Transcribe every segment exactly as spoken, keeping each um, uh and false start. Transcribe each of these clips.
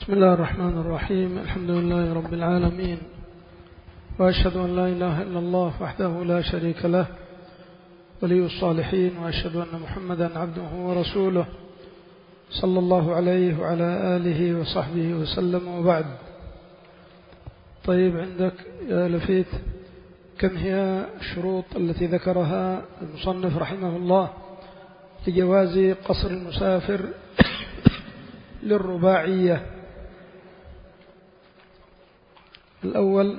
بسم الله الرحمن الرحيم. الحمد لله رب العالمين، وأشهد أن لا إله إلا الله وحده لا شريك له ولي الصالحين، وأشهد أن محمدا عبده ورسوله صلى الله عليه وعلى آله وصحبه وسلم، وبعد. طيب، عندك يا لفيت كم هي الشروط التي ذكرها المصنف رحمه الله لجواز قصر المسافر للرباعية؟ الأول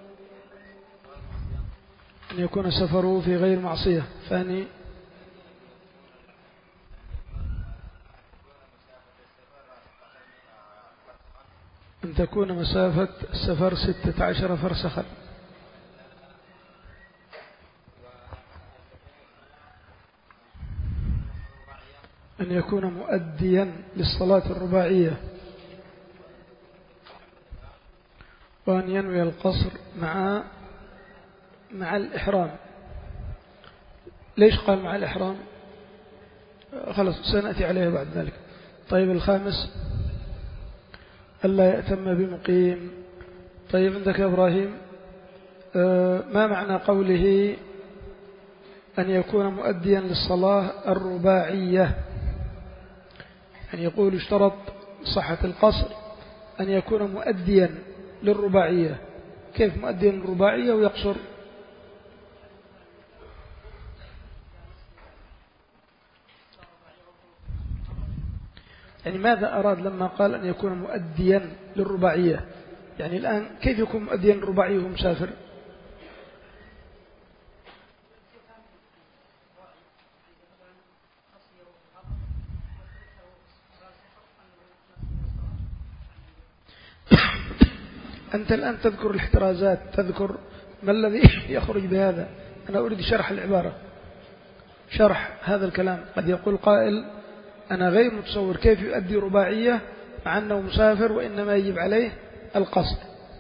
أن يكون سفره في غير معصية. ثاني أن تكون مسافة السفر ستة عشر فرسخا. أن يكون مؤديا للصلاة الرباعية، وأن ينوي القصر مع مع الإحرام. ليش قال مع الإحرام؟ خلاص سنأتي عليها بعد ذلك. طيب، الخامس ألا يأتم بمقيم. طيب، عندك يا إبراهيم ما معنى قوله أن يكون مؤديا للصلاة الرباعية؟ يعني يقول اشترط صحة القصر أن يكون مؤديا للرباعية. كيف مؤديا للرباعية ويقصر؟ يعني ماذا أراد لما قال أن يكون مؤديا للرباعية؟ يعني الآن كيف يكون مؤديا للرباعية وهو مسافر؟ أنت الآن تذكر الاحترازات، تذكر ما الذي يخرج بهذا. أنا أريد شرح العبارة، شرح هذا الكلام. قد يقول قائل أنا غير متصور كيف يؤدي رباعية مع أنه مسافر وإنما يجب عليه القصر.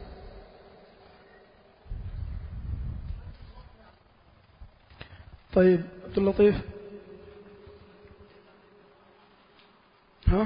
طيب، عبد اللطيف، ها؟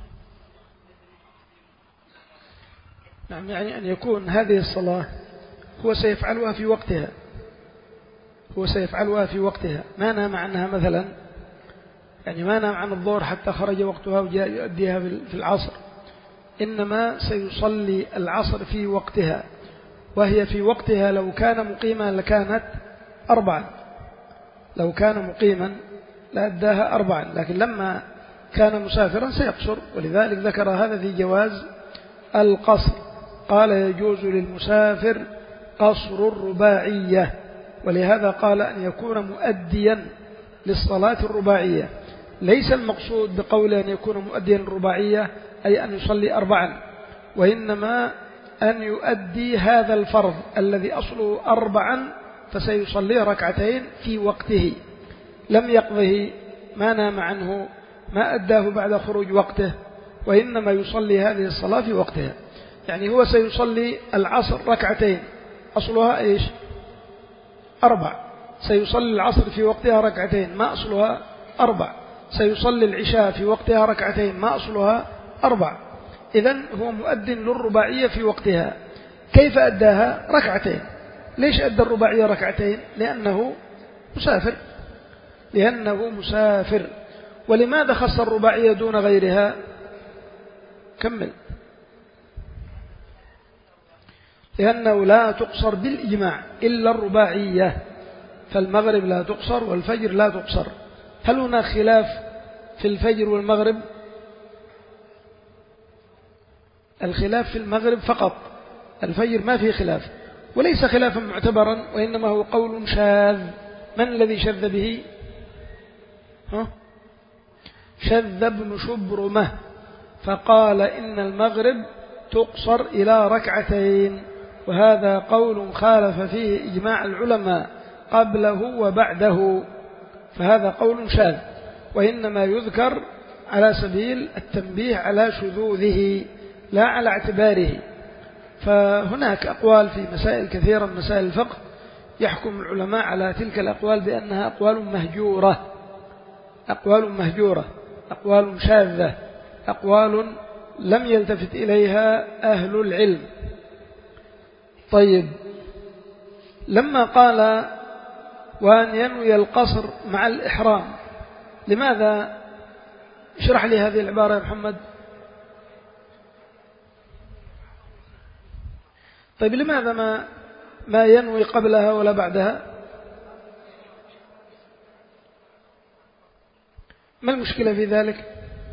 نعم، يعني أن يكون هذه الصلاة هو سيفعلها في وقتها، هو سيفعلها في وقتها، ما نام عنها مثلا، يعني ما نام عن الظهر حتى خرج وقتها وجاء يؤديها في العصر، إنما سيصلي العصر في وقتها، وهي في وقتها لو كان مقيما لكانت أربعا، لو كان مقيما لأداها أربعا، لكن لما كان مسافرا سيقصر، ولذلك ذكر هذا في جواز القصر. قال يجوز للمسافر قصر الرباعية، ولهذا قال أن يكون مؤديا للصلاة الرباعية. ليس المقصود بقول أن يكون مؤديا للرباعية أي أن يصلي أربعا، وإنما أن يؤدي هذا الفرض الذي أصله أربعا فسيصلي ركعتين في وقته، لم يقضه، ما نام عنه، ما أداه بعد خروج وقته، وإنما يصلي هذه الصلاة في وقتها. يعني هو سيصلي العصر ركعتين، أصلها إيش؟ أربع، سيصلي العصر في وقتها ركعتين، ما أصلها أربع، سيصلي العشاء في وقتها ركعتين، ما أصلها أربع. إذن هو مؤد للرباعية في وقتها. كيف أداها؟ ركعتين. ليش أدى الرباعية ركعتين؟ لأنه مسافر، لأنه مسافر. ولماذا خص الرباعية دون غيرها؟ كمل. لأنه لا تقصر بالإجماع إلا الرباعية، فالمغرب لا تقصر والفجر لا تقصر. هل هناك خلاف في الفجر والمغرب؟ الخلاف في المغرب فقط، الفجر ما فيه خلاف، وليس خلافا معتبرا، وإنما هو قول شاذ. من الذي شذ به؟ ها؟ شذ ابن شبرمة، فقال إن المغرب تقصر إلى ركعتين، وهذا قول خالف فيه إجماع العلماء قبله وبعده، فهذا قول شاذ، وإنما يذكر على سبيل التنبيه على شذوذه لا على اعتباره. فهناك أقوال في مسائل كثيرة من مسائل الفقه يحكم العلماء على تلك الأقوال بأنها أقوال مهجورة، أقوال مهجورة، أقوال شاذة، أقوال لم يلتفت إليها أهل العلم. طيب، لما قال وأن ينوي القصر مع الإحرام، لماذا؟ اشرح لي هذه العبارة يا محمد. طيب، لماذا ما ما ينوي قبلها ولا بعدها؟ ما المشكلة في ذلك؟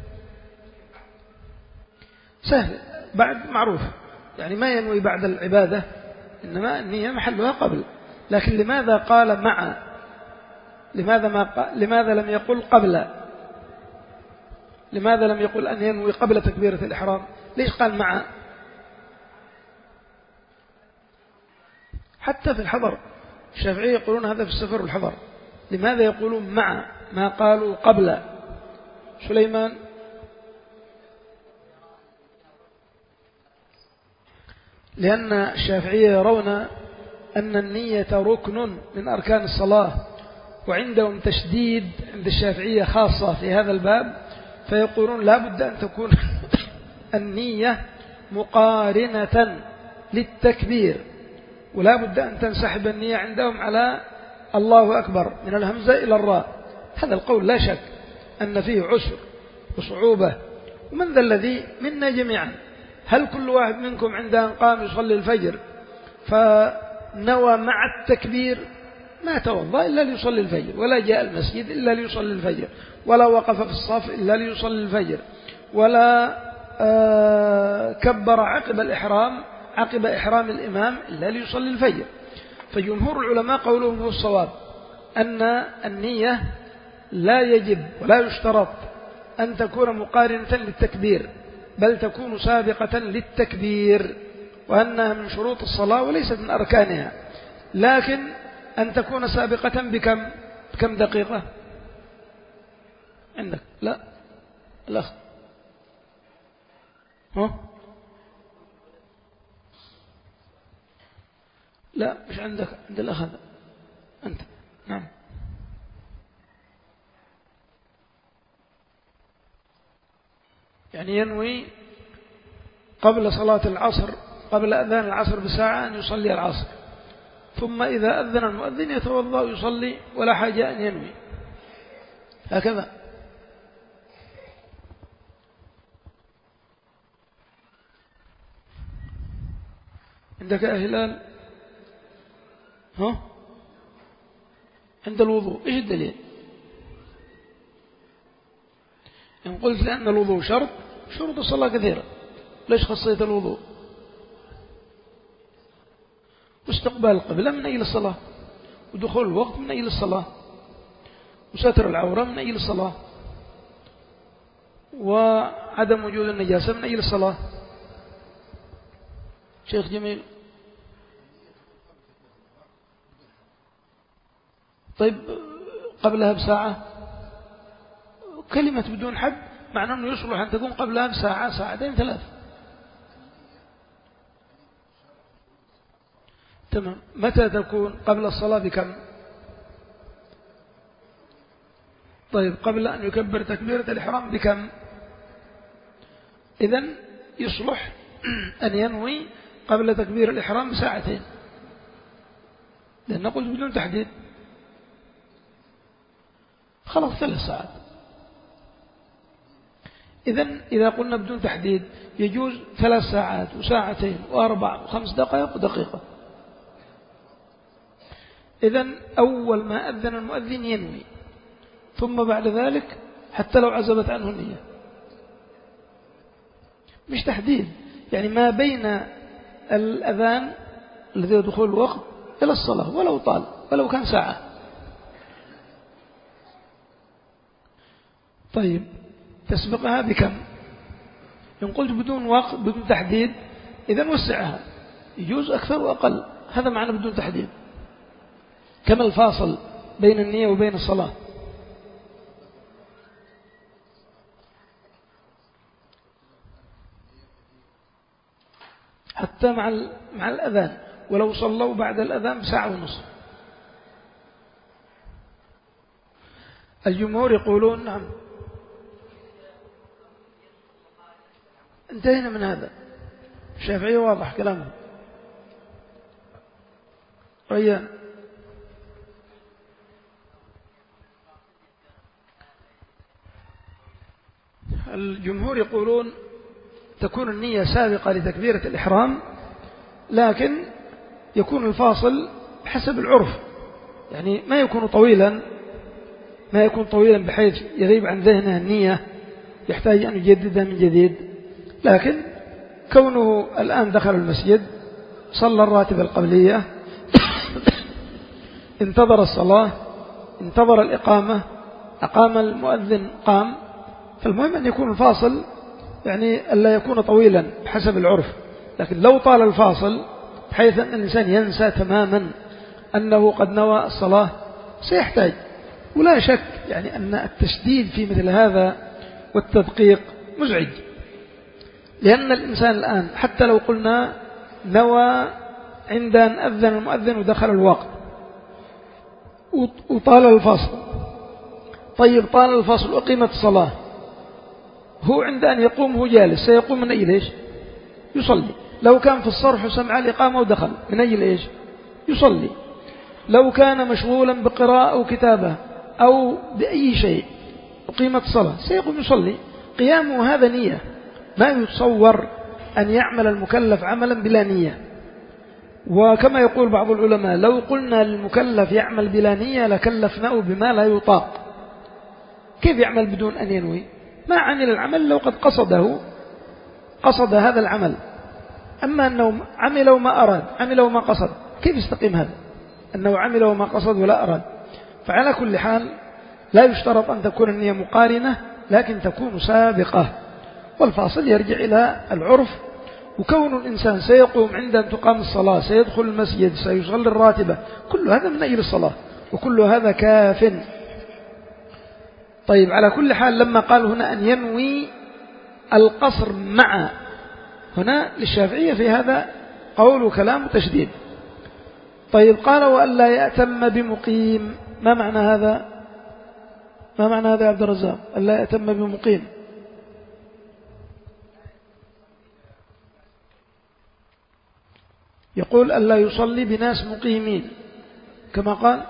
سهل، بعد معروف، يعني ما ينوي بعد العبادة، إنما النية محلها قبل. لكن لماذا قال مع؟ لماذا ما قال؟ لماذا لم يقل قبل؟ لماذا لم يقل أن ينوي قبل تكبيرة الإحرام؟ ليش قال مع؟ حتى في الحضر الشافعية يقولون هذا في السفر والحضر. لماذا يقولون مع ما قالوا قبل؟ سليمان. لأن الشافعية يرون أن النية ركن من أركان الصلاة، وعندهم تشديد عند الشافعية خاصة في هذا الباب، فيقولون لا بد أن تكون النية مقارنة للتكبير، ولا بد أن تنسحب النية عندهم على الله أكبر من الهمزة إلى الراء. هذا القول لا شك أن فيه عسر وصعوبة. ومن ذا الذي منا جميعا، هل كل واحد منكم عند أن قام يصلي الفجر فنوى مع التكبير؟ ما توضأ إلا ليصلي الفجر، ولا جاء المسجد إلا ليصلي الفجر، ولا وقف في الصف إلا ليصلي الفجر، ولا آه كبر عقب الإحرام عقب إحرام الإمام إلا ليصلي الفجر. فجمهور العلماء قولهم هو الصواب، أن النية لا يجب ولا يشترط أن تكون مقارنة للتكبير، بل تكون سابقة للتكبير، وأنها من شروط الصلاة وليست من أركانها. لكن أن تكون سابقة بكم بكم دقيقة عندك؟ لا الأخ ها لا مش عندك، عند الأخ هذا أنت. نعم. يعني ينوي قبل صلاة العصر، قبل أذان العصر بساعة أن يصلي العصر، ثم إذا أذن المؤذن يتوضأ ويصلي ولا حاجة أن ينوي، هكذا. عندك يا هلال؟ ها؟ عند الوضوء إيش الدليل؟ إن قلت لأن الوضوء شرط، شروط الصلاة كثيرة، ليش خصيت الوضوء؟ واستقبال القبلة من أجل الصلاة، ودخول الوقت من أجل الصلاة، وستر العورة من أجل الصلاة، وعدم وجود النجاسة من أجل الصلاة. شيخ جميل. طيب قبلها بساعة، كلمة بدون حد معناه أنه يصلح أن تكون قبلها بساعة، ساعتين، ثلاث. تمام. متى تكون قبل الصلاة بكم؟ طيب قبل أن يكبر تكبيرة الإحرام بكم؟ إذن يصلح أن ينوي قبل تكبير الإحرام بساعتين، لأن قلت بدون تحديد، خلاص ثلاث ساعات. إذن إذا قلنا بدون تحديد يجوز ثلاث ساعات وساعتين وأربع وخمس دقائق ودقيقة. إذن أول ما أذن المؤذن ينوي، ثم بعد ذلك حتى لو عزبت عنه النية، مش تحديد، يعني ما بين الأذان الذي يدخل الوقت إلى الصلاة ولو طال ولو كان ساعة. طيب تسبقها بكم؟ إن قلت بدون وقت بدون تحديد إذن وسعها، يجوز أكثر وأقل، هذا معنى بدون تحديد، كما الفاصل بين النية وبين الصلاة. حتى مع مع الأذان، ولو صلوا بعد الأذان بساعة ونصف. الجمهور يقولون نعم. انتهينا من هذا. الشافعية واضح كلامه. ريان. الجمهور يقولون تكون النية سابقة لتكبيرة الإحرام، لكن يكون الفاصل حسب العرف، يعني ما يكون طويلا ما يكون طويلا بحيث يغيب عن ذهنه النية يحتاج أن يجددها من جديد، لكن كونه الآن دخل المسجد صلى الراتبة القبلية انتظر الصلاة، انتظر الإقامة، أقام المؤذن قام، فالمهم أن يكون الفاصل يعني ألا يكون طويلا بحسب العرف. لكن لو طال الفاصل بحيث أن الإنسان ينسى تماما أنه قد نوى الصلاة سيحتاج. ولا شك يعني أن التشديد في مثل هذا والتدقيق مزعج، لأن الإنسان الآن حتى لو قلنا نوى عند أن أذن المؤذن ودخل الوقت وطال الفاصل، طيب طال الفاصل وقيمة الصلاة، هو عند أن يقوم هو جالس سيقوم من أجل إيش؟ يصلي. لو كان في الصرح وسمع الإقامة ودخل من أجل إيش؟ يصلي. لو كان مشغولا بقراءة أو كتابة أو بأي شيء وقيمة الصلاة سيقوم يصلي. قيامه هذا نية، ما يتصور أن يعمل المكلف عملا بلا نية. وكما يقول بعض العلماء لو قلنا للمكلف يعمل بلا نية لكلفناه بما لا يطاق. كيف يعمل بدون أن ينوي؟ ما عمل العمل لو قد قصده قصد هذا العمل، أما أنه عمل وما أراد عمل وما قصد، كيف يستقيم هذا؟ أنه عمل وما قصد ولا أراد. فعلى كل حال لا يشترط أن تكون النية مقارنة، لكن تكون سابقة، والفاصل يرجع إلى العرف. وكون الإنسان سيقوم عند أن تقام الصلاة، سيدخل المسجد، سيصلي الراتبة، كل هذا من أجل الصلاة، وكل هذا كاف. طيب على كل حال لما قال هنا أن ينوي القصر مع، هنا للشافعية في هذا قول وكلام وتشديد. طيب قال وألا يأتم بمقيم، ما معنى هذا؟ ما معنى هذا يا عبد الرزاق؟ ألا يأتم بمقيم. يقول ألا يصلي بناس مقيمين كما قال.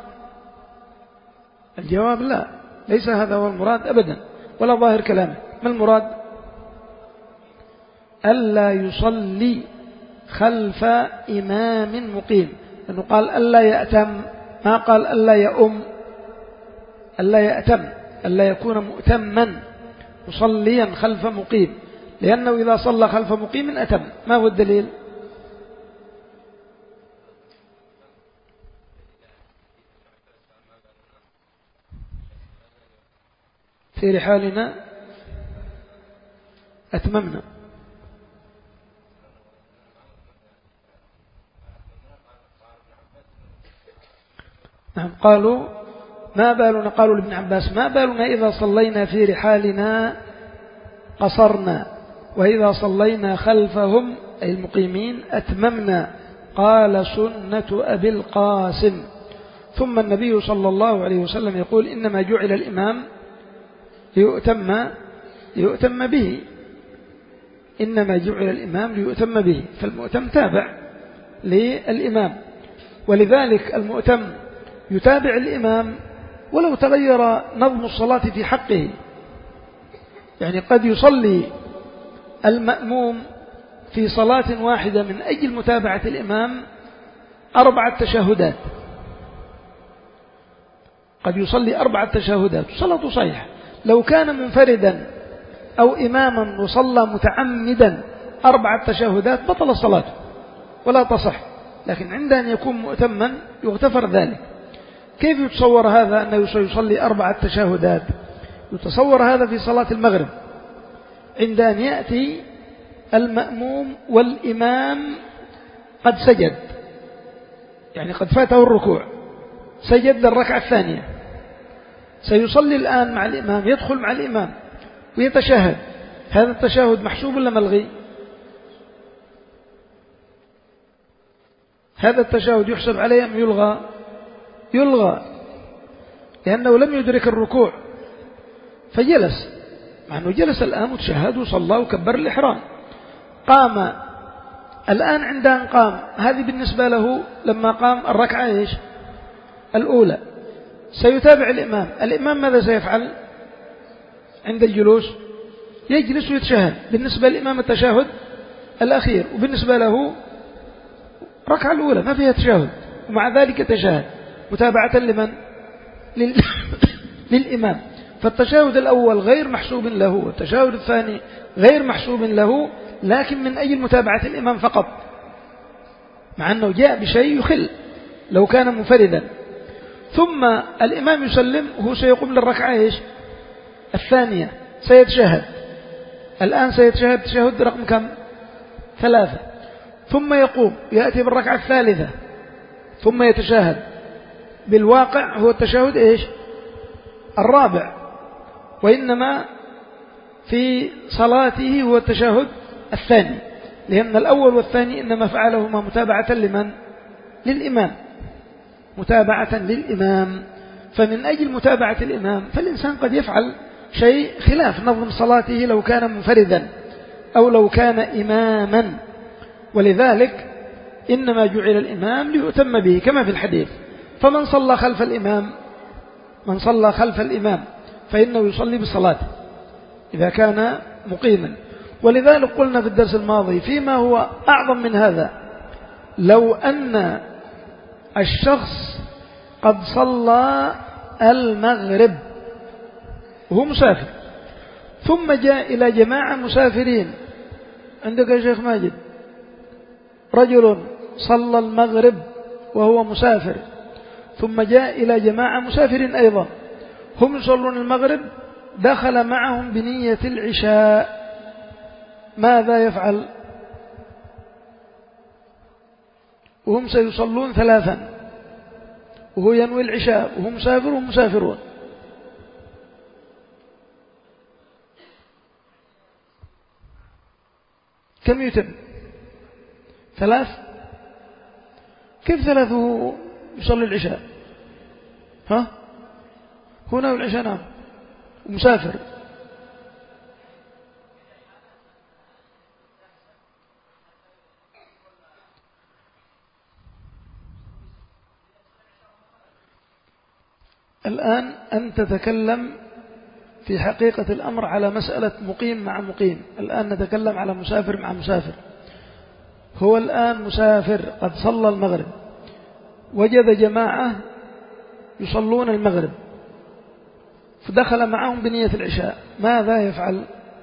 الجواب لا، ليس هذا هو المراد أبدا ولا ظاهر كلامه. ما المراد؟ ألا يصلي خلف إمام مقيم، لأنه قال ألا يأتم، ما قال ألا يأم. ألا يأتم، ألا يكون مؤتما مصليا خلف مقيم، لأنه إذا صلى خلف مقيم أتم. ما هو الدليل؟ في رحالنا أتممنا. نعم. قالوا ما بالنا، قالوا لابن عباس ما بالنا إذا صلينا في رحالنا قصرنا، وإذا صلينا خلفهم أي المقيمين أتممنا. قال سنة أبي القاسم. ثم النبي صلى الله عليه وسلم يقول إنما جعل الإمام ليؤتم ليؤتم به، إنما جعل الإمام ليؤتم به، فالمؤتم تابع للإمام، ولذلك المؤتم يتابع الإمام ولو تغير نظم الصلاة في حقه. يعني قد يصلي المأموم في صلاة واحدة من أجل متابعة الإمام أربعة تشهدات، قد يصلي أربعة تشهدات صلاة صحيحة. لو كان منفردا أو إماما وصلى متعمدا أربعة تشهدات بطل الصلاة ولا تصح، لكن عند أن يكون مؤتما يغتفر ذلك. كيف يتصور هذا أنه سيصلي أربعة تشهدات؟ يتصور هذا في صلاة المغرب عند أن يأتي المأموم والإمام قد سجد، يعني قد فاته الركوع، سجد للركعة الثانية، سيصلي الآن مع الإمام، يدخل مع الإمام ويتشهد. هذا التشهد محسوب ولا ملغي؟ هذا التشهد يحسب عليه أم يلغى؟ يلغى، لأنه لم يدرك الركوع فجلس، مع أنه جلس الآن وتشهد وصلى وكبر الإحرام، قام الآن عند أن قام، هذه بالنسبة له لما قام الركعة إيش؟ الأولى. سيتابع الإمام. الإمام ماذا سيفعل عند الجلوس؟ يجلس ويتشهد. بالنسبة للإمام التشهد الأخير، وبالنسبة له ركعة الأولى ما فيها تشهد، ومع ذلك تشهد متابعة لمن؟ لل... للإمام. فالتشهد الأول غير محسوب له، والتشهد الثاني غير محسوب له، لكن من أجل متابعة الإمام فقط، مع أنه جاء بشيء يخل لو كان منفردا. ثم الإمام يسلم وهو سيقوم للركعة إيش؟ الثانية، سيتشهد. الآن سيتشهد تشهد رقم كم؟ ثلاثة. ثم يقوم يأتي بالركعة الثالثة ثم يتشهد. بالواقع هو التشهد إيش؟ الرابع، وإنما في صلاته هو التشهد الثاني، لأن الأول والثاني إنما فعلهما متابعة لمن؟ للإمام، متابعة للإمام. فمن أجل متابعة الإمام فالإنسان قد يفعل شيء خلاف نظم صلاته لو كان منفردا أو لو كان إماما، ولذلك إنما جعل الإمام ليؤتم به كما في الحديث. فمن صلى خلف الإمام من صلى خلف الإمام فإنه يصلي بصلاته إذا كان مقيما. ولذلك قلنا في الدرس الماضي فيما هو أعظم من هذا، لو أن الشخص قد صلى المغرب وهو مسافر، ثم جاء إلى جماعة مسافرين. عندك يا شيخ ماجد رجل صلى المغرب وهو مسافر، ثم جاء إلى جماعة مسافرين أيضا هم يصلون المغرب، دخل معهم بنية العشاء، ماذا يفعل؟ وهم سيصلون ثلاثا وهو ينوي العشاء وهم مسافر وهم مسافرون. كم يتم؟ ثلاث. كيف ثلاثه يصلي العشاء؟ ها هنا والعشاء نعم ومسافر. الآن أنت تتكلم في حقيقة الأمر على مسألة مقيم مع مقيم، الآن نتكلم على مسافر مع مسافر. هو الآن مسافر قد صلى المغرب، وجد جماعة يصلون المغرب فدخل معهم بنية العشاء، ماذا يفعل؟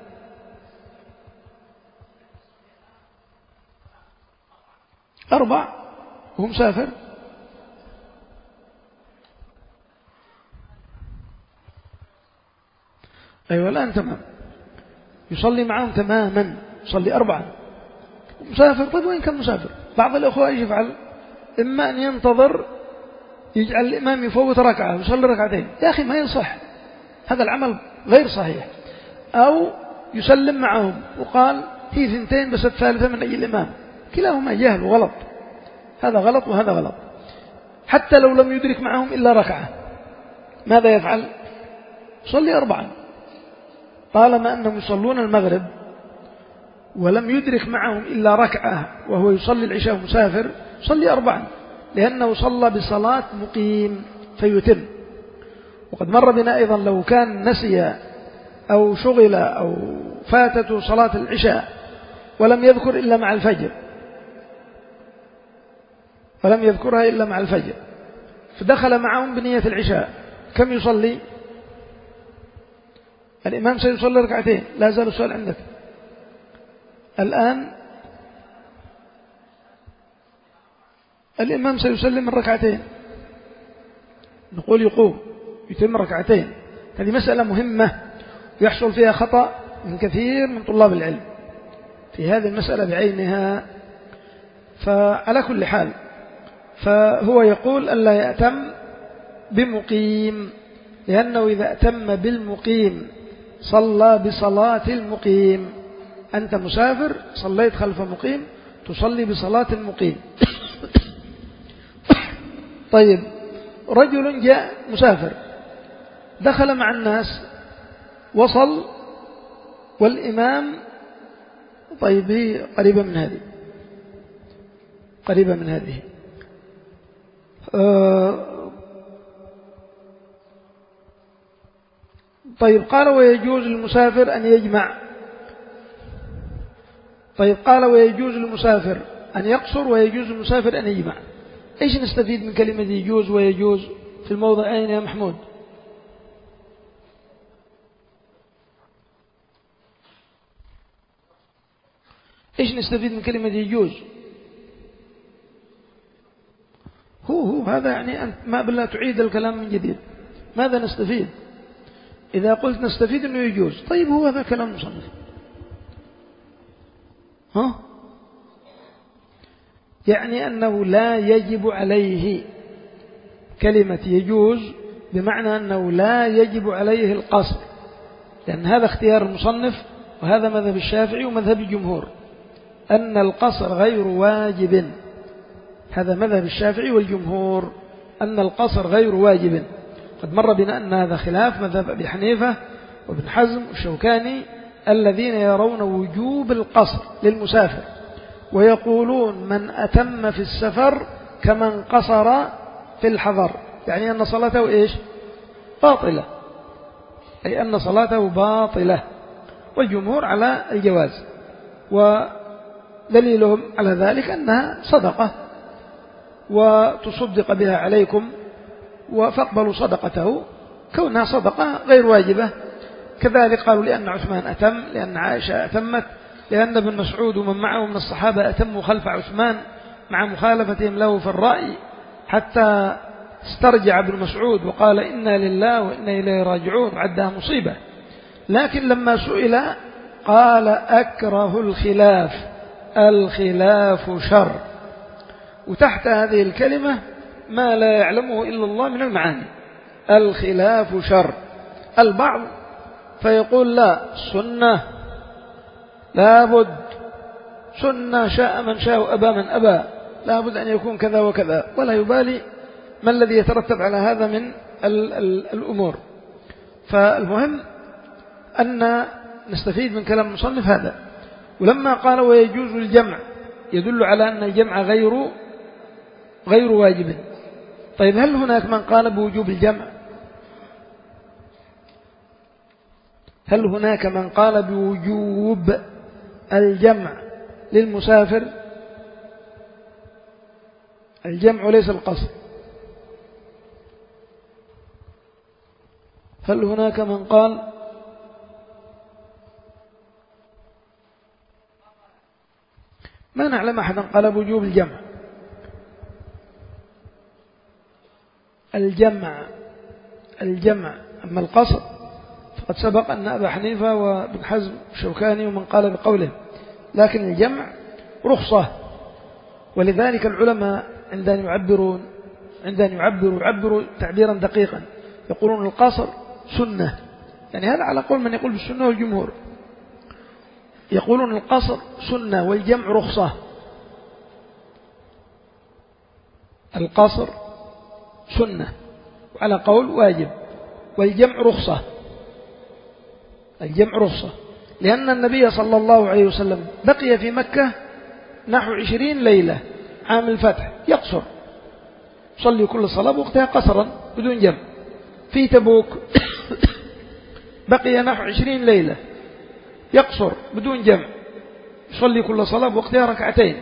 أربع وهو مسافر. أيوة الآن تمام، يصلي معهم تماما، يصلي أربعا مسافر. طيب وين كان مسافر؟ بعض الأخوة إيش يفعل؟ إما أن ينتظر يجعل الإمام يفوت ركعة ويصلي ركعتين، يا أخي ما يصح، هذا العمل غير صحيح. أو يسلم معهم وقال هي ثنتين بس الثالثة من أجل الإمام، كلاهما جهل وغلط، هذا غلط وهذا غلط. حتى لو لم يدرك معهم إلا ركعة ماذا يفعل؟ يصلي أربعا، طالما أنهم يصلون المغرب ولم يدرك معهم إلا ركعة وهو يصلي العشاء مسافر، يصلي أربعا، لأنه صلى بصلاة مقيم فيتم. وقد مر بنا أيضا لو كان نسي أو شغل أو فاتته صلاة العشاء ولم يذكر إلا مع الفجر ولم يذكرها إلا مع الفجر فدخل معهم بنية العشاء، كم يصلي؟ الإمام سيصلي ركعتين. لا زال السؤال عندك. الآن الإمام سيسلم الركعتين، نقول يقوم يتم ركعتين. هذه مسألة مهمة يحصل فيها خطأ من كثير من طلاب العلم في هذه المسألة بعينها. فعلى كل حال فهو يقول ألا يأتم بمقيم، لأنه إذا أتم بالمقيم صلى بصلاة المقيم. أنت مسافر صليت خلف مقيم تصلي بصلاة المقيم. طيب رجل جاء مسافر دخل مع الناس وصل والإمام طيب هي قريبة من هذه، قريبة من هذه. آه طيب قال ويجوز للمسافر أن يجمع. طيب قال ويجوز للمسافر أن يقصر ويجوز للمسافر أن يجمع. إيش نستفيد من كلمة يجوز ويجوز في الموضعين يا محمود؟ إيش نستفيد من كلمة يجوز؟ هو هو هذا يعني أنت ما بالله تعيد الكلام من جديد. ماذا نستفيد؟ إذا قلت نستفيد أنه يجوز، طيب هو هذا كلام مصنف. ها؟ يعني أنه لا يجب عليه، كلمة يجوز بمعنى أنه لا يجب عليه القصر، لأن هذا اختيار المصنف وهذا مذهب الشافعي ومذهب الجمهور أن القصر غير واجب. هذا مذهب الشافعي والجمهور أن القصر غير واجب. قد مر بنا أن هذا خلاف مذهب أبي حنيفة وابن حزم والشوكاني الذين يرون وجوب القصر للمسافر، ويقولون من أتم في السفر كمن قصر في الحضر، يعني أن صلاته إيش؟ باطلة، أي أن صلاته باطلة. والجمهور على الجواز، ودليلهم على ذلك أنها صدقة وتصدق بها عليكم فاقبلوا صدقته كونها صدقة غير واجبة. كذلك قالوا لأن عثمان أتم، لأن عائشة أتمت، لأن ابن مسعود ومن معه من الصحابة أتموا خلف عثمان مع مخالفتهم له في الرأي، حتى استرجع ابن مسعود وقال إنا لله وإنا إليه راجعون، وعدها مصيبة. لكن لما سئل قال أكره الخلاف، الخلاف شر. وتحت هذه الكلمة ما لا يعلمه إلا الله من المعاني، الخلاف شر. البعض فيقول لا، سنة لابد، سنة شاء من شاء وأبى من أبى، لابد أن يكون كذا وكذا، ولا يبالي ما الذي يترتب على هذا من ال ال الأمور. فالمهم أن نستفيد من كلام المصنف هذا. ولما قال ويجوز الجمع يدل على أن الجمع غير غير واجب. طيب هل هناك من قال بوجوب الجمع؟ هل هناك من قال بوجوب الجمع للمسافر؟ الجمع وليس القصر. هل هناك من قال؟ ما نعلم أحدا قال بوجوب الجمع. الجمع الجمع أما القصر فقد سبق أن أبا حنيفة وابن حزم الشوكاني ومن قال بقوله، لكن الجمع رخصة. ولذلك العلماء عندما يعبرون عندما يعبروا يعبروا تعبيرا دقيقا، يقولون القصر سنة، يعني هذا على قول من يقول بالسنة والجمهور، يقولون القصر سنة والجمع رخصة. القصر سنة وعلى قول واجب، والجمع رخصة. الجمع رخصة لأن النبي صلى الله عليه وسلم بقي في مكة نحو عشرين ليلة عام الفتح يقصر، يصلي كل صلاة بوقتها قصرا بدون جمع. في تبوك بقي نحو عشرين ليلة يقصر بدون جمع، يصلي كل صلاة بوقتها ركعتين.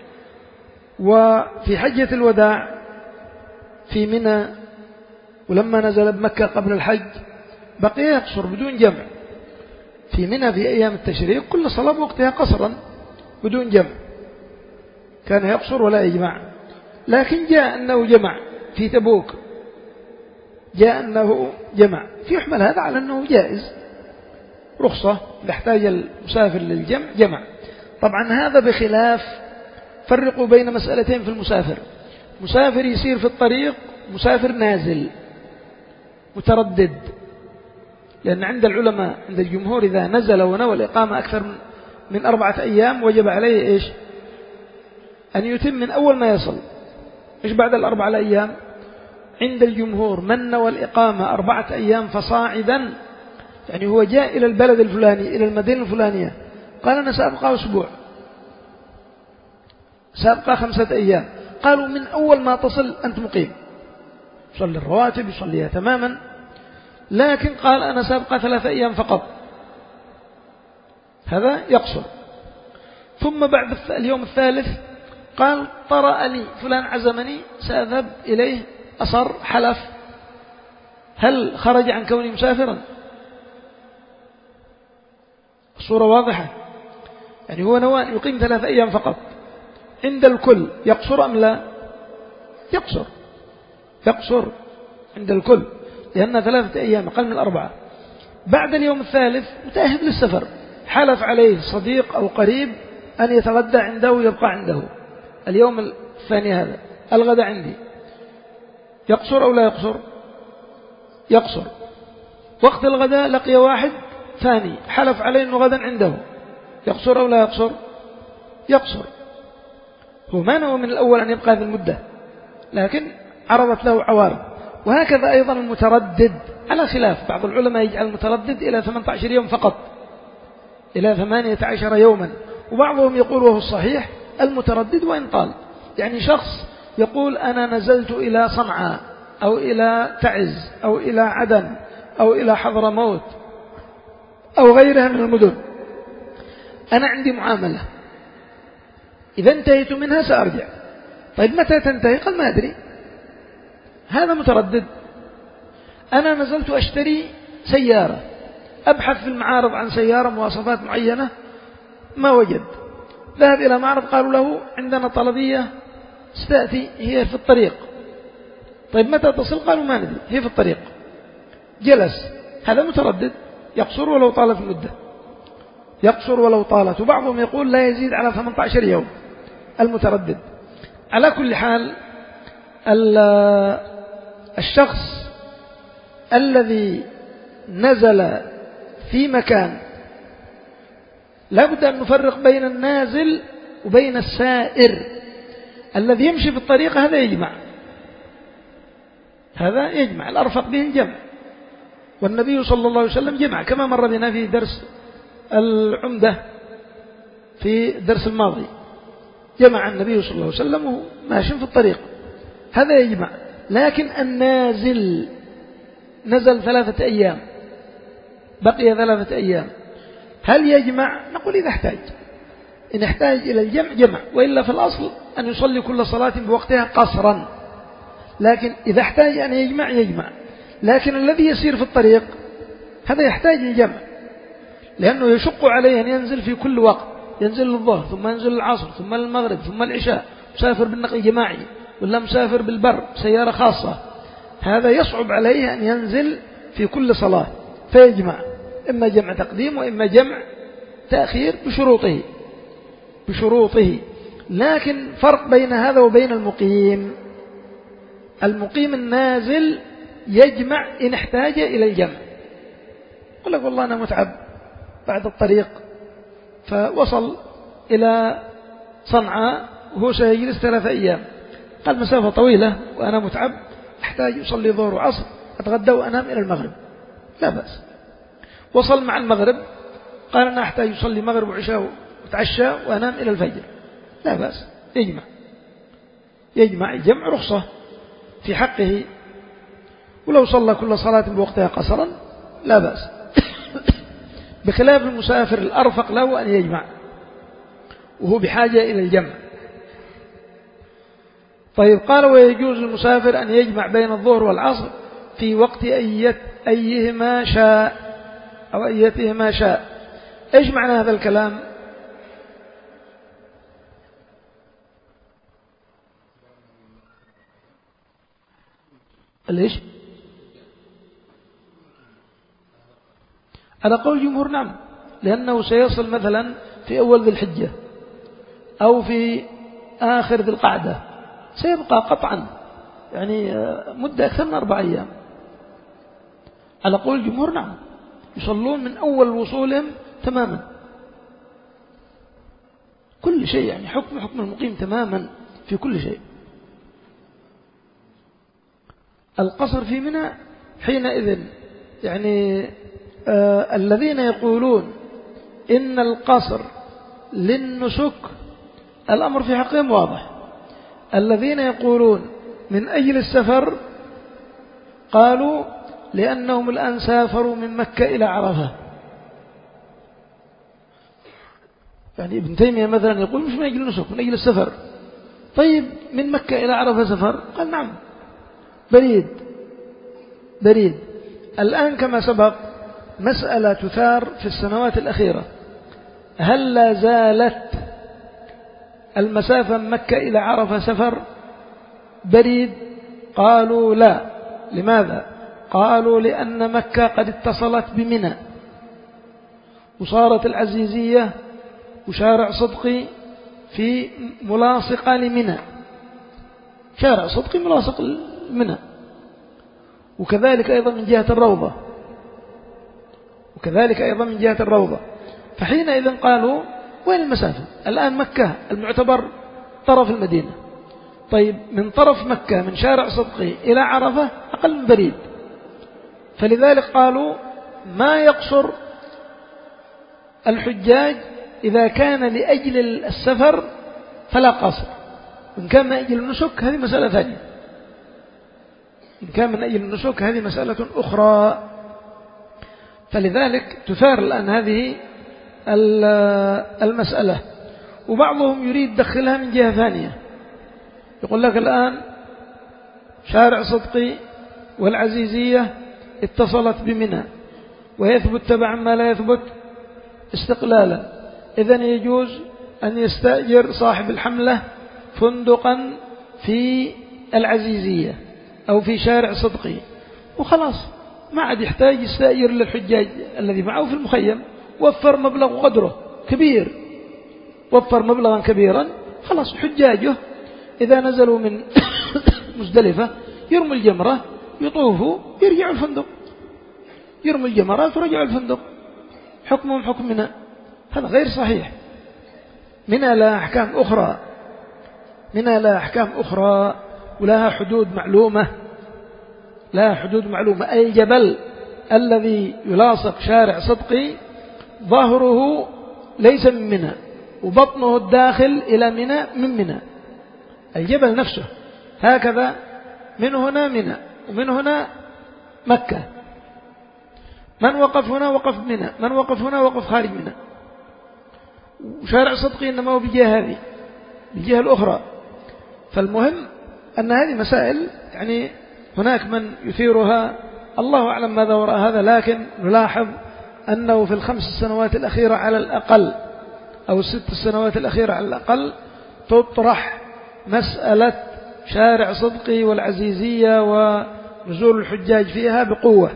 وفي حجة الوداع في منى ولما نزل بمكة قبل الحج بقي يقصر بدون جمع. في منى في أيام التشريق كل صلاة بوقتها قصرا بدون جمع، كان يقصر ولا يجمع. لكن جاء أنه جمع في تبوك، جاء أنه جمع، فيحمل هذا على أنه جائز رخصة، إذا احتاج المسافر للجمع جمع. طبعا هذا بخلاف، فرقوا بين مسألتين في المسافر: مسافر يسير في الطريق، مسافر نازل متردد. لأن عند العلماء عند الجمهور إذا نزل ونوى الإقامة أكثر من أربعة أيام وجب عليه إيش؟ أن يتم من أول ما يصل، إيش بعد الأربعة الأيام. عند الجمهور من نوى الإقامة أربعة أيام فصاعدا، يعني هو جاء إلى البلد الفلاني إلى المدينة الفلانية قال أنا سأبقى أسبوع، سأبقى خمسة أيام. قالوا من أول ما تصل أنت مقيم، يصلي الرواتب يصليها تماما، لكن قال أنا سأبقى ثلاثة أيام فقط، هذا يقصر. ثم بعد اليوم الثالث قال طرأ لي فلان عزمني سأذهب إليه، أصر حلف، هل خرج عن كوني مسافرا؟ الصورة واضحة، يعني هو نوى أن يقيم ثلاثة أيام فقط، عند الكل يقصر أم لا؟ يقصر، يقصر عند الكل، لأن ثلاثة أيام أقل من الأربعة. بعد اليوم الثالث متأهب للسفر، حلف عليه صديق أو قريب أن يتغدى عنده ويبقى عنده اليوم الثاني، هذا الغداء عندي، يقصر أو لا يقصر؟ يقصر. وقت الغداء لقي واحد ثاني حلف عليه أنه غدا عنده، يقصر أو لا يقصر؟ يقصر. هو ما نوى من الأول أن يبقى هذه المدة، لكن عرضت له عوارض. وهكذا أيضا المتردد على خلاف، بعض العلماء يجعل المتردد إلى ثمانية عشر يوم فقط، إلى ثمانية عشر يوما، وبعضهم يقول وهو الصحيح المتردد وإن طال، يعني شخص يقول أنا نزلت إلى صنعاء أو إلى تعز أو إلى عدن أو إلى حضرموت أو غيرها من المدن، أنا عندي معاملة، إذا انتهيت منها سأرجع. طيب متى تنتهي؟ قال ما أدري، هذا متردد. أنا نزلت أشتري سيارة، أبحث في المعارض عن سيارة مواصفات معينة ما وجد، ذهب إلى معرض قالوا له عندنا طلبية ستأتي هي في الطريق. طيب متى تصل؟ قالوا ما ندري هي في الطريق. جلس، هذا متردد، يقصر ولو طالت المدة، يقصر ولو طالت. وبعضهم يقول لا يزيد على ثمانية عشر يوم المتردد. على كل حال الشخص الذي نزل في مكان لا بد أن نفرق بين النازل وبين السائر. الذي يمشي في الطريق هذا يجمع، هذا يجمع، الأرفق به الجمع، والنبي صلى الله عليه وسلم جمع كما مر بنا في درس العمدة في الدرس الماضي، جمع النبي صلى الله عليه وسلم وهو ماشي في الطريق، هذا يجمع. لكن النازل نزل ثلاثة أيام بقي ثلاثة أيام، هل يجمع؟ نقول إذا احتاج، إن احتاج إلى الجمع جمع، وإلا في الأصل أن يصلي كل صلاة بوقتها قصرا. لكن إذا احتاج أن يجمع يجمع. لكن الذي يسير في الطريق هذا يحتاج الجمع، لأنه يشق عليه أن ينزل في كل وقت، ينزل الظهر ثم ينزل العصر ثم المغرب ثم العشاء، مسافر بالنقل الجماعي ولا مسافر بالبر سيارة خاصة، هذا يصعب عليه أن ينزل في كل صلاة، فيجمع، إما جمع تقديم وإما جمع تأخير بشروطه بشروطه. لكن فرق بين هذا وبين المقيم، المقيم النازل يجمع إن احتاج إلى الجمع. يقول لك والله أنا متعب بعد الطريق، فوصل إلى صنعاء وهو سيجلس ثلاثة أيام، قال مسافة طويلة وأنا متعب، أحتاج أصلي ظهر وعصر، أتغدى وأنام إلى المغرب، لا بأس. وصل مع المغرب قال أنا أحتاج أصلي مغرب وعشاء وتعشى وأنام إلى الفجر، لا بأس، يجمع يجمع الجمع رخصة في حقه. ولو صلى كل صلاة بوقتها قصرا لا بأس، بخلاف المسافر الأرفق له أن يجمع وهو بحاجة إلى الجمع. طيب قال ويجوز المسافر أن يجمع بين الظهر والعصر في وقت أيت أيهما شاء أو أيتهما شاء. إيش معنى هذا الكلام؟ ليش؟ على قول جمهور نعم، لأنه سيصل مثلا في أول ذي الحجة أو في آخر ذي القعدة، سيبقى قطعا يعني مدة أكثر من أربع أيام. على قول الجمهور نعم، يصلون من أول وصولهم تماما، كل شيء، يعني حكم حكم المقيم تماما في كل شيء. القصر في منى حينئذ يعني آه الذين يقولون إن القصر للنسك الأمر في حقهم واضح. الذين يقولون من أجل السفر قالوا لأنهم الآن سافروا من مكة إلى عرفة. يعني ابن تيمية مثلا يقول مش من أجل النسك، من أجل السفر. طيب من مكة إلى عرفة سفر؟ قال نعم، بريد بريد. الآن كما سبق مسألة تثار في السنوات الأخيرة، هل لا زالت المسافة من مكة إلى عرفة سفر بريد؟ قالوا لا. لماذا؟ قالوا لأن مكة قد اتصلت بمنى، وصارت العزيزية وشارع صدقي في ملاصقة لمنى، شارع صدقي ملاصق لمنى، وكذلك أيضا من جهة الروضة وكذلك أيضا من جهة الروضة. فحينئذ قالوا وين المسافة؟ الآن مكة المعتبر طرف المدينة، طيب من طرف مكة من شارع صدقي إلى عرفة أقل من بريد، فلذلك قالوا ما يقصر الحجاج إذا كان لأجل السفر فلا قصر، إن كان من أجل النسك هذه مسألة ثانية، إن كان من أجل النسك هذه مسألة أخرى. فلذلك تثار الآن هذه المسألة، وبعضهم يريد دخلها من جهة ثانية، يقول لك الآن شارع صدقي والعزيزية اتصلت بمنى ويثبت تبعا ما لا يثبت استقلالا، إذن يجوز أن يستأجر صاحب الحملة فندقا في العزيزية أو في شارع صدقي وخلاص، ما عاد يحتاج يستأجر للحجاج الذي معه في المخيم، وفر مبلغ قدره كبير، وفر مبلغا كبيرا، خلاص حجاجه إذا نزلوا من مزدلفة يرموا الجمرة يطوفوا يرجعوا الفندق، يرموا الجمرات ورجعوا الفندق، حكمهم حكم منى. هذا غير صحيح. منى لها أحكام أخرى، منى لها أحكام أخرى ولها حدود معلومة، لها حدود معلومة. الجبل الذي يلاصق شارع صدقي ظهره ليس من منى وبطنه الداخل إلى منى من منى، الجبل نفسه هكذا، من هنا منى ومن هنا مكة، من وقف هنا وقف منى، من وقف هنا وقف خارج منى. وشارع صدقي إنما هو بجهة هذه بالجهة الأخرى. فالمهم أن هذه مسائل يعني هناك من يثيرها، الله أعلم ماذا وراء هذا، لكن نلاحظ أنه في الخمس السنوات الأخيرة على الأقل أو الست السنوات الأخيرة على الأقل تطرح مسألة شارع صدقي والعزيزية ونزول الحجاج فيها بقوة،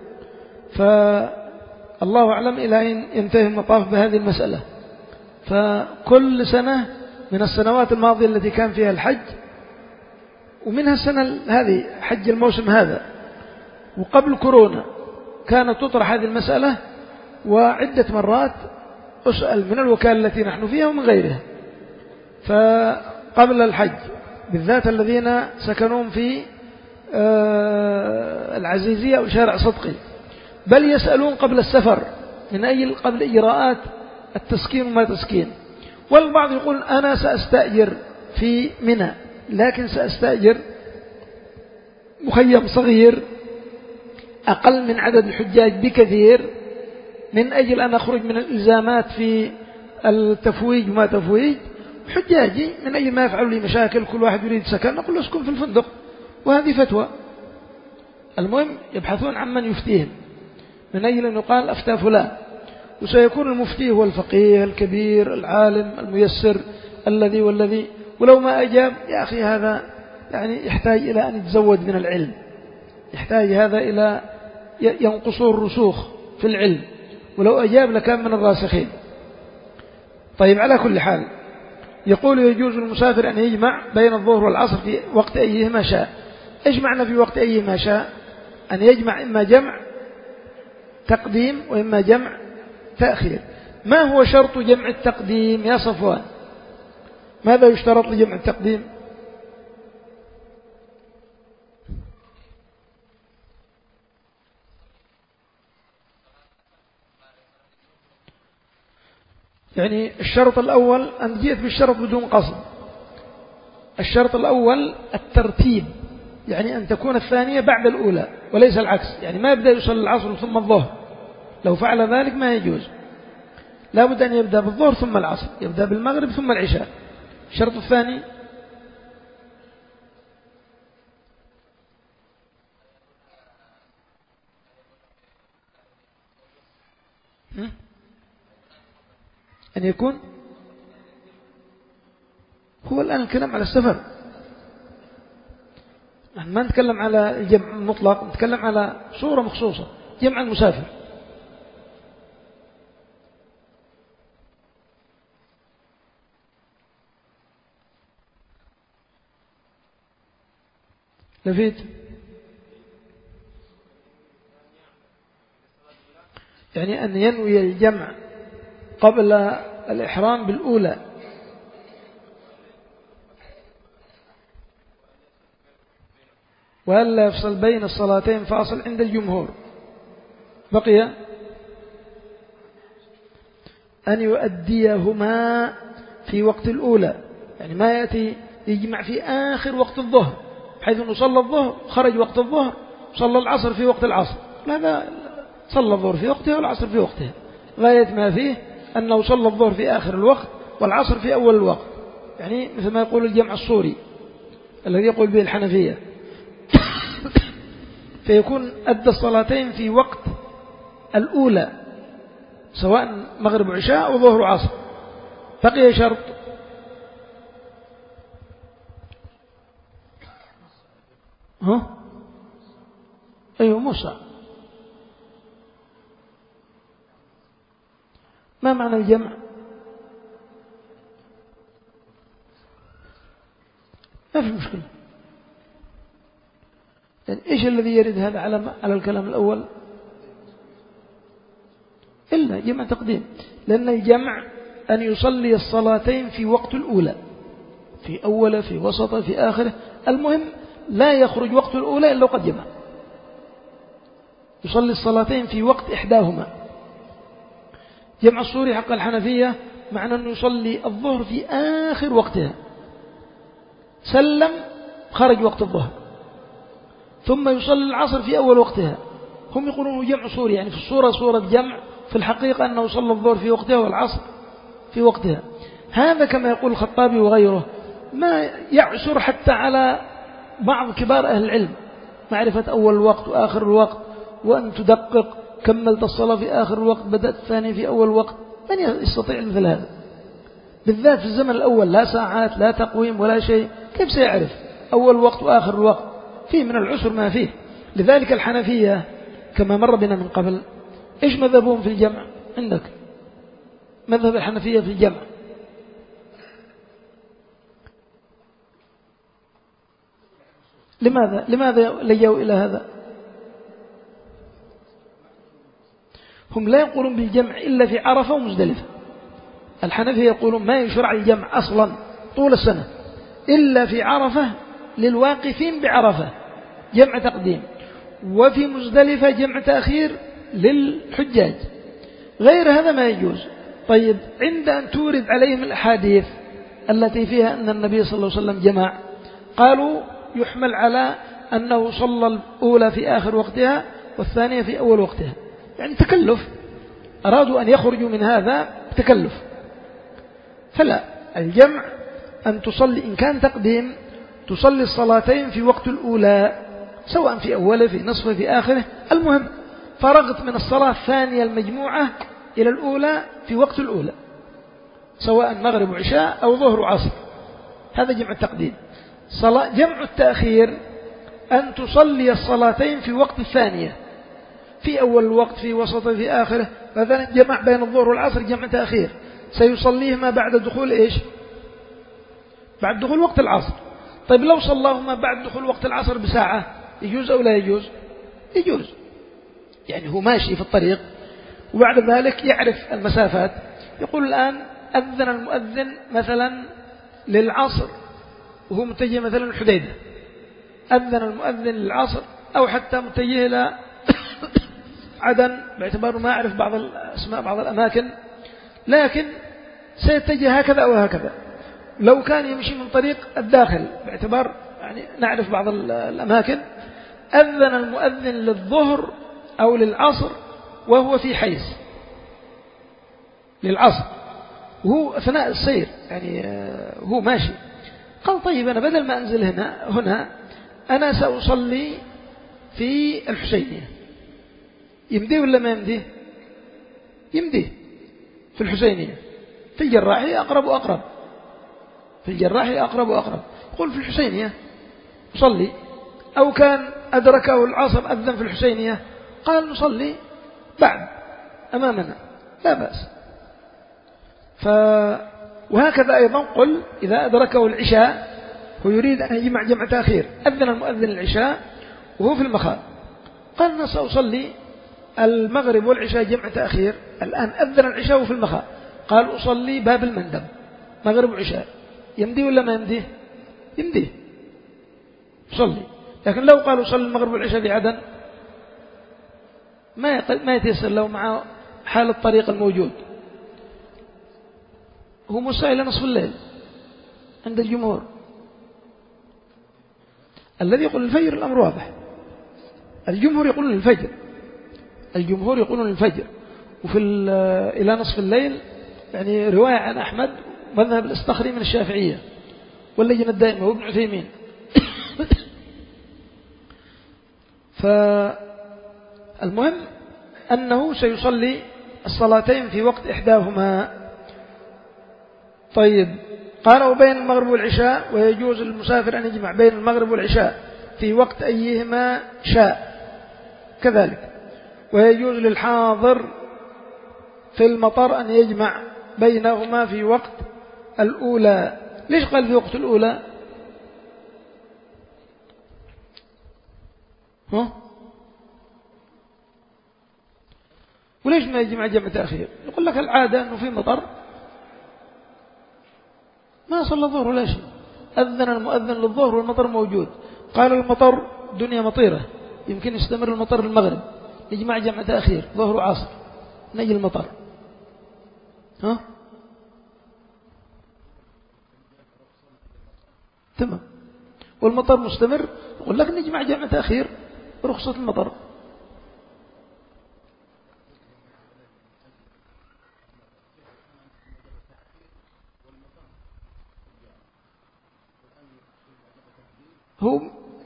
فالله أعلم إلى أين ينتهي المطاف بهذه المسألة. فكل سنة من السنوات الماضية التي كان فيها الحج، ومنها السنة هذه حج الموسم هذا، وقبل كورونا كانت تطرح هذه المسألة، وعدة مرات أسأل من الوكالة التي نحن فيها ومن غيرها. فقبل الحج بالذات الذين سكنون في العزيزية أو شارع صدقي، بل يسألون قبل السفر من أجل قبل إجراءات التسكين وما تسكين. والبعض يقول أنا سأستأجر في منى، لكن سأستأجر مخيم صغير أقل من عدد الحجاج بكثير، من أجل أن أخرج من الإلزامات في التفويج وما تفويج حجاجي، من أجل ما يفعلوا لي مشاكل، كل واحد يريد سكن نقول له اسكن في الفندق، وهذه فتوى. المهم يبحثون عن من يفتيهم من أجل أن يقال أفتى فلان، وسيكون المفتي هو الفقيه الكبير العالم الميسر الذي والذي، ولو ما أجاب يا أخي هذا يعني يحتاج إلى أن يتزود من العلم، يحتاج هذا إلى ينقصه الرسوخ في العلم، ولو أجاب لكان من الراسخين. طيب على كل حال يقول يجوز المسافر أن يجمع بين الظهر والعصر في وقت أيهما شاء. إيش معنى في وقت أيهما شاء؟ أن يجمع إما جمع تقديم وإما جمع تأخير. ما هو شرط جمع التقديم يا صفوان؟ ماذا يشترط لجمع التقديم؟ يعني الشرط الأول أن جئت بالشرط بدون قصد. الشرط الأول الترتيب، يعني أن تكون الثانية بعد الأولى وليس العكس، يعني ما يبدأ يصلي العصر ثم الظهر، لو فعل ذلك ما يجوز، لا بد أن يبدأ بالظهر ثم العصر، يبدأ بالمغرب ثم العشاء. الشرط الثاني أن يكون، هو الآن الكلام على السفر، نحن ما نتكلم على الجمع المطلق، نتكلم على صورة مخصوصة، جمع المسافر. لفيت يعني أن ينوي الجمع قبل الإحرام بالأولى، وألا يفصل بين الصلاتين فاصل عند الجمهور. بقي أن يؤديهما في وقت الأولى، يعني ما يأتي يجمع في آخر وقت الظهر حيث أنه صلى الظهر خرج وقت الظهر صلى العصر في وقت العصر، لا، صلى الظهر في وقتها والعصر في وقتها. غاية ما فيه أنه صلى الظهر في آخر الوقت والعصر في أول الوقت، يعني مثل ما يقول الجمع الصوري الذي يقول به الحنفية، فيكون أدى الصلاتين في وقت الأولى سواء مغرب وعشاء أو ظهر وعصر. بقي شرط ها أيوه موسى، ما معنى الجمع؟ ما في مشكلة، يعني إيش الذي يرد هذا على على الكلام الأول؟ إلا جمع تقديم، لأن الجمع أن يصلي الصلاتين في وقت الأولى، في أول في وسط في آخره، المهم لا يخرج وقت الأولى إلا وقد جمع، يصلي الصلاتين في وقت إحداهما. جمع الصوري حق الحنفية معنى أنه يصلي الظهر في آخر وقتها، سلم خرج وقت الظهر، ثم يصلي العصر في أول وقتها. هم يقولون جمع صوري، يعني في الصورة صورة جمع، في الحقيقة أنه صلى الظهر في وقتها والعصر في وقتها. هذا كما يقول الخطابي وغيره ما يعسر حتى على بعض كبار أهل العلم معرفة أول الوقت وآخر الوقت، وأن تدقق كملت الصلاة في آخر الوقت بدأت الثاني في أول الوقت، من يستطيع مثل هذا؟ بالذات في الزمن الأول لا ساعات لا تقويم ولا شيء، كيف سيعرف أول وقت وآخر الوقت؟ فيه من العسر ما فيه. لذلك الحنفية كما مر بنا من قبل إيش مذهبهم في الجمع؟ عندك مذهب الحنفية في الجمع لماذا لماذا لجوا إلى هذا؟ هم لا يقولون بالجمع إلا في عرفة ومزدلفة. الحنفية يقولون ما يشرع الجمع أصلا طول السنة إلا في عرفة للواقفين بعرفة جمع تقديم، وفي مزدلفة جمع تأخير للحجاج، غير هذا ما يجوز. طيب عند أن تورد عليهم الأحاديث التي فيها أن النبي صلى الله عليه وسلم جمع، قالوا يحمل على أنه صلى الأولى في آخر وقتها والثانية في أول وقتها، يعني تكلف، أرادوا أن يخرجوا من هذا تكلف. فلا، الجمع أن تصلي إن كان تقديم تصلي الصلاتين في وقت الأولى سواء في أوله في نصفه في آخره، المهم فرغت من الصلاة الثانية المجموعة إلى الأولى في وقت الأولى سواء مغرب وعشاء أو ظهر وعصر، هذا جمع التقديم. صلاة جمع التأخير أن تصلي الصلاتين في وقت الثانية في أول الوقت في وسطه في آخره، مثلا جمع بين الظهر والعصر جمع تأخير سيصليهما بعد دخول إيش؟ بعد دخول وقت العصر. طيب لو صلاهما بعد دخول وقت العصر بساعة يجوز أو لا يجوز؟ يجوز، يعني هو ماشي في الطريق وبعد ذلك يعرف المسافات، يقول الآن أذن المؤذن مثلا للعصر وهو متجه مثلا الحديدة، أذن المؤذن للعصر أو حتى متجه إلى عدن باعتباره ما أعرف بعض الأسماء بعض الأماكن، لكن سيتجه هكذا أو هكذا. لو كان يمشي من طريق الداخل باعتبار يعني نعرف بعض الأماكن أذن المؤذن للظهر أو للعصر وهو في حيز للعصر وهو أثناء السير يعني هو ماشي، قال طيب أنا بدل ما أنزل هنا هنا أنا سأصلي في الحسينية. يمديه ولا ما يمديه؟ يمديه في الحسينية. في الجراحي أقرب وأقرب، في الجراحي أقرب وأقرب. يقول في الحسينية صلي، أو كان أدركه العصر أذن في الحسينية قال نصلي بعد أمامنا لا بأس. ف وهكذا أيضا قل إذا أدركه العشاء هو يريد أن يجمع جمع تأخير، أذن المؤذن العشاء وهو في المخاض قال أنا سأصلي المغرب والعشاء جمع تأخير، الآن أذن العشاء وفي المخاض قال أصلي باب المندب مغرب وعشاء. يمديه ولا ما يمديه؟ يمديه صلي. لكن لو قالوا صلي المغرب والعشاء في عدن ما ما يتيسر له مع حال الطريق الموجود. هو مساء إلى نصف الليل عند الجمهور. الذي يقول الفجر الأمر واضح، الجمهور يقولون الفجر، الجمهور يقولون الفجر. وفي إلى نصف الليل يعني رواية عن أحمد مذهب الاستخري من الشافعية واللجنة الدائمة وابن عثيمين. فالمهم أنه سيصلي الصلاتين في وقت إحداهما. طيب قال وبين المغرب والعشاء ويجوز للمسافر أن يجمع بين المغرب والعشاء في وقت أيهما شاء كذلك، ويجوز للحاضر في المطر أن يجمع بينهما في وقت الأولى. ليش قال في وقت الأولى؟ ها؟ وليش ما يجمع جمع تأخير؟ يقول لك العادة أنه في مطر ما صلى الظهر ولا شيء، أذن المؤذن للظهر والمطر موجود. قال المطر دنيا مطيرة يمكن يستمر المطر المغرب، يجمع جمع تأخير ظهر وعصر نجي المطر. ها تمام. والمطر مستمر يقول لك نجمع جمع تأخير رخصة المطر. هو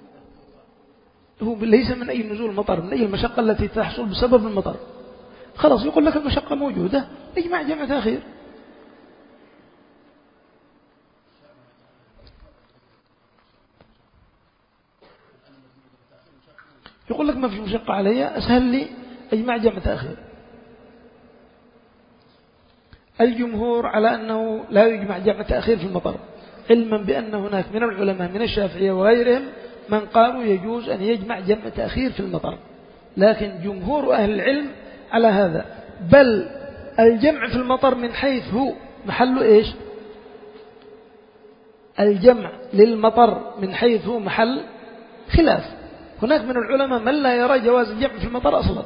هو ليس من أي نزول المطر، من أي المشقة التي تحصل بسبب المطر. خلاص يقول لك المشقة موجودة نجمع جمع تأخير. يقول لك ما في مشقة علي أسهل لي أجمع جمع تأخير. الجمهور على أنه لا يجمع جمع تأخير في المطر، علما بأن هناك من العلماء من الشافعية وغيرهم من قالوا يجوز أن يجمع جمع تأخير في المطر، لكن جمهور أهل العلم على هذا. بل الجمع في المطر من حيث هو محل إيش؟ الجمع للمطر من حيث هو محل خلاف. هناك من العلماء من لا يرى جواز الجمع في المطر أصلا،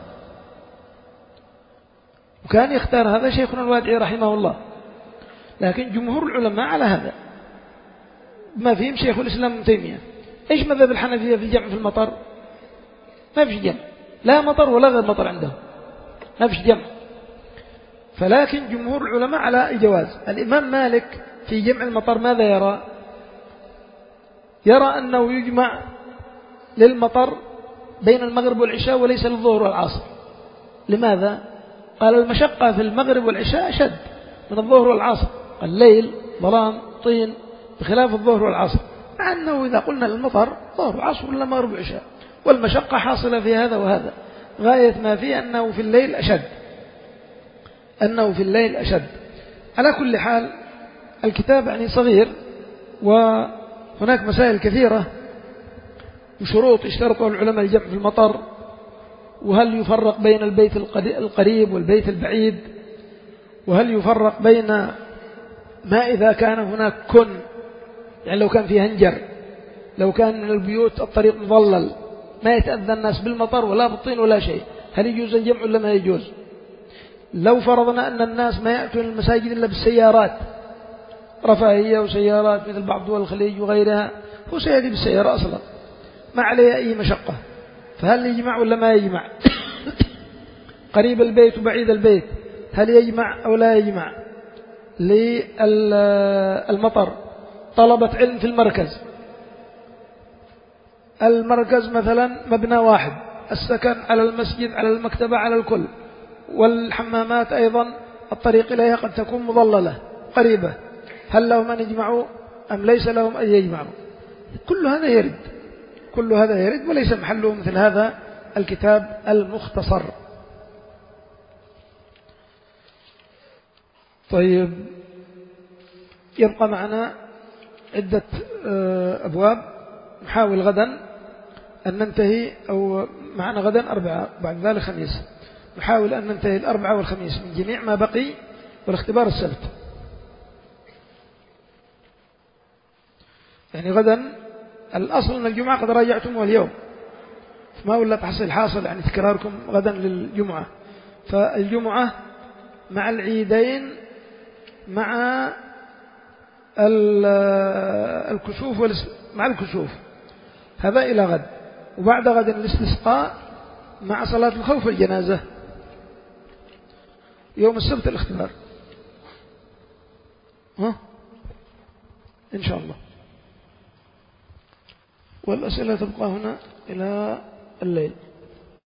وكان يختار هذا شيخنا الوادعي رحمه الله، لكن جمهور العلماء على هذا ما فيهم شيخ الإسلام ابن تيمية. إيش مذهب الحنفية في الجمع في المطر؟ ما فيش جمع، لا مطر ولا غير مطر عندهم، ما فيش جمع. فلكن جمهور العلماء على الجواز. الإمام مالك في جمع المطر ماذا يرى؟ يرى أنه يجمع للمطر بين المغرب والعشاء وليس للظهر والعصر. لماذا؟ قال المشقة في المغرب والعشاء أشد من الظهر والعصر، الليل ظلام طين بخلاف الظهر والعصر، مع أنه إذا قلنا للمطر ظهر وعصر ولا مغرب وعشاء، والمشقة حاصلة في هذا وهذا. غاية ما فيه أنه في الليل أشد، أنه في الليل أشد. على كل حال الكتاب يعني صغير وهناك مسائل كثيرة وشروط اشترطوا العلماء الجمع في المطر، وهل يفرق بين البيت القريب والبيت البعيد، وهل يفرق بين ما إذا كان هناك كن، يعني لو كان فيه هنجر، لو كان من البيوت الطريق مظلل ما يتأذى الناس بالمطر ولا بالطين ولا شيء، هل يجوز الجمع ولا ما يجوز؟ لو فرضنا أن الناس ما يأتون المساجد إلا بالسيارات، رفاهية وسيارات مثل بعض دول الخليج وغيرها، هو سيأتي بالسيارة أصلا ما عليه أي مشقة، فهل يجمع ولا ما يجمع؟ قريب البيت وبعيد البيت هل يجمع أو لا يجمع؟ للمطر طلبة علم في المركز، المركز مثلا مبنى واحد، السكن على المسجد على المكتبة على الكل، والحمامات أيضا الطريق إليها قد تكون مظللة قريبة، هل لهم أن يجمعوا أم ليس لهم أن يجمعوا؟ كل هذا يرد، كل هذا يرد، وليس محله مثل هذا الكتاب المختصر. طيب، يبقى معنا عدة أبواب، نحاول غدا أن ننتهي، أو معنا غدا أربعة بعد ذلك خميس، نحاول أن ننتهي الأربعة والخميس من جميع ما بقي، والاختبار السبت. يعني غدا الأصل أن الجمعة قد راجعتم اليوم، فما ولا تحصل حاصل يعني تكراركم غدا للجمعة، فالجمعة مع العيدين مع الكسوف مع الكسوف هذا إلى غد، وبعد غد الاستسقاء مع صلاة الخوف والجنازة، يوم السبت الاختبار. ها إن شاء الله، والأسئلة تبقى هنا إلى الليل.